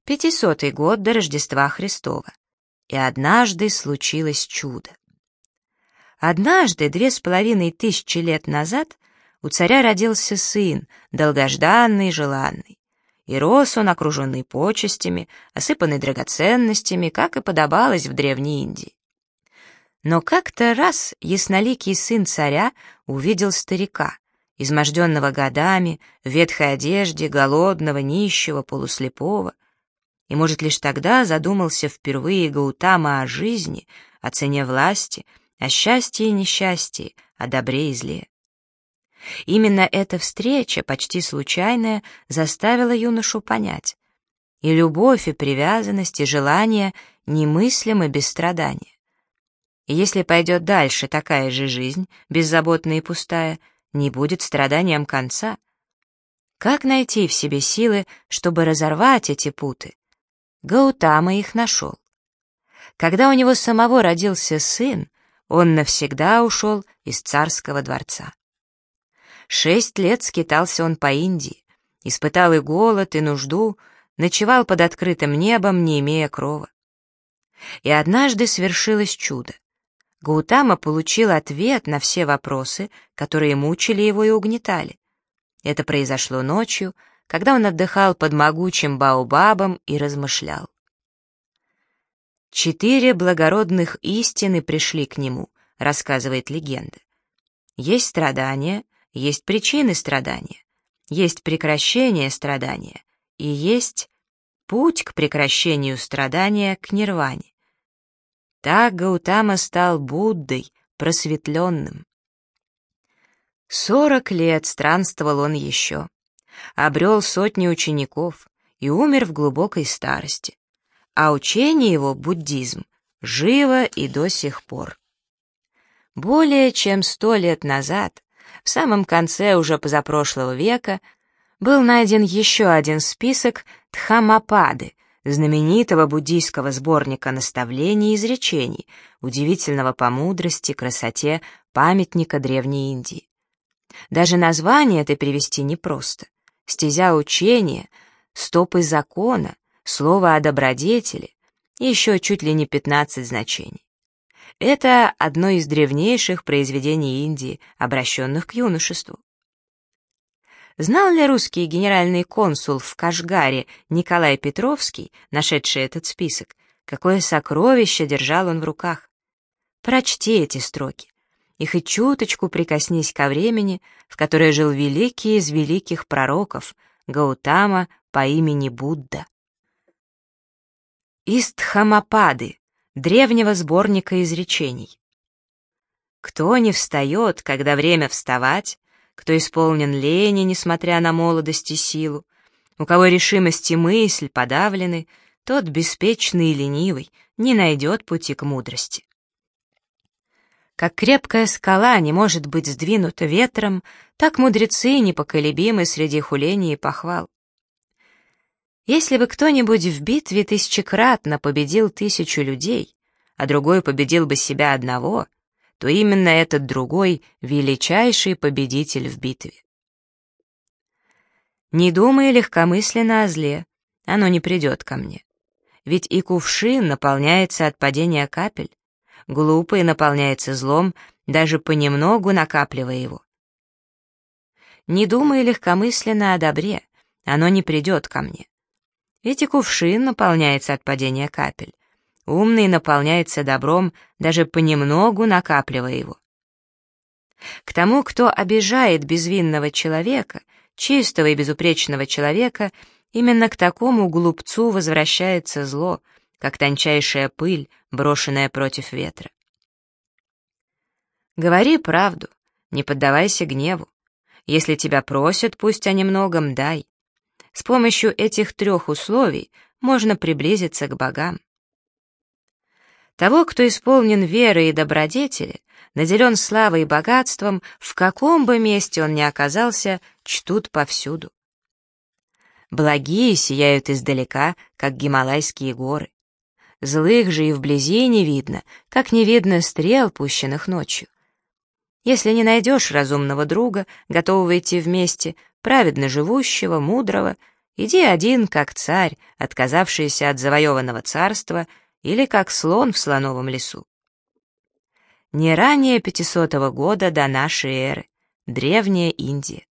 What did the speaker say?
500-й год до Рождества Христова. И однажды случилось чудо. Однажды, 2500 лет назад, у царя родился сын, долгожданный и желанный. И рос он, окруженный почестями, осыпанный драгоценностями, как и подобалось в Древней Индии. Но как-то раз ясноликий сын царя увидел старика, изможденного годами, в ветхой одежде, голодного, нищего, полуслепого. И, может, лишь тогда задумался впервые Гаутама о жизни, о цене власти, о счастье и несчастье, о добре и зле. Именно эта встреча, почти случайная, заставила юношу понять: и любовь, и привязанность, и желание немыслимы без страдания. И если пойдет дальше такая же жизнь, беззаботная и пустая, не будет страданиям конца. Как найти в себе силы, чтобы разорвать эти путы? Гаутама их нашел. Когда у него самого родился сын, он навсегда ушел из царского дворца. 6 лет скитался он по Индии, испытал и голод, и нужду, ночевал под открытым небом, не имея крова. И однажды свершилось чудо. Гаутама получил ответ на все вопросы, которые мучили его и угнетали. Это произошло ночью, когда он отдыхал под могучим баобабом и размышлял. 4 благородных истины пришли к нему, рассказывает легенда. Есть страдания, есть причины страдания, есть прекращение страдания и есть путь к прекращению страдания, к нирване. Так Гаутама стал Буддой, просветленным. 40 лет странствовал он еще, обрел сотни учеников и умер в глубокой старости, а учение его, буддизм, живо и до сих пор. Более чем 100 лет назад, в самом конце уже позапрошлого века, был найден еще один список Дхаммапады, знаменитого буддийского сборника наставлений и изречений, удивительного по мудрости, красоте, памятника Древней Индии. Даже название это перевести непросто. Стезя учения, стопы закона, слово о добродетели и еще чуть ли не 15 значений. Это одно из древнейших произведений Индии, обращенных к юношеству. Знал ли русский генеральный консул в Кашгаре Николай Петровский, нашедший этот список, какое сокровище держал он в руках? Прочти эти строки, и хоть чуточку прикоснись ко времени, в которое жил великий из великих пророков, Гаутама по имени Будда. Из Дхаммапады, древнего сборника изречений. Кто не встает, когда время вставать, кто исполнен лени, несмотря на молодость и силу, у кого решимость и мысль подавлены, тот беспечный и ленивый не найдет пути к мудрости. Как крепкая скала не может быть сдвинута ветром, так мудрецы непоколебимы среди хулений и похвал. Если бы кто-нибудь в битве тысячекратно победил 1000 людей, а другой победил бы себя одного, то именно этот другой — величайший победитель в битве. Не думай легкомысленно о зле, оно не придет ко мне. Ведь и кувшин наполняется от падения капель, глупый наполняется злом, даже понемногу накапливая его. Не думай легкомысленно о добре, оно не придет ко мне. Ведь и кувшин наполняется от падения капель, умный наполняется добром, даже понемногу накапливая его. К тому, кто обижает безвинного человека, чистого и безупречного человека, именно к такому глупцу возвращается зло, как тончайшая пыль, брошенная против ветра. Говори правду, не поддавайся гневу. Если тебя просят, пусть о немногом дай. С помощью этих 3 условий можно приблизиться к богам. Того, кто исполнен верой и добродетели, наделен славой и богатством, в каком бы месте он ни оказался, чтут повсюду. Благие сияют издалека, как Гималайские горы. Злых же и вблизи не видно, как не видно стрел, пущенных ночью. Если не найдешь разумного друга, готового идти вместе, праведно живущего, мудрого, Иди один, как царь, отказавшийся от завоеванного царства, или как слон в слоновом лесу. Не ранее 500 года до нашей эры. Древняя Индия.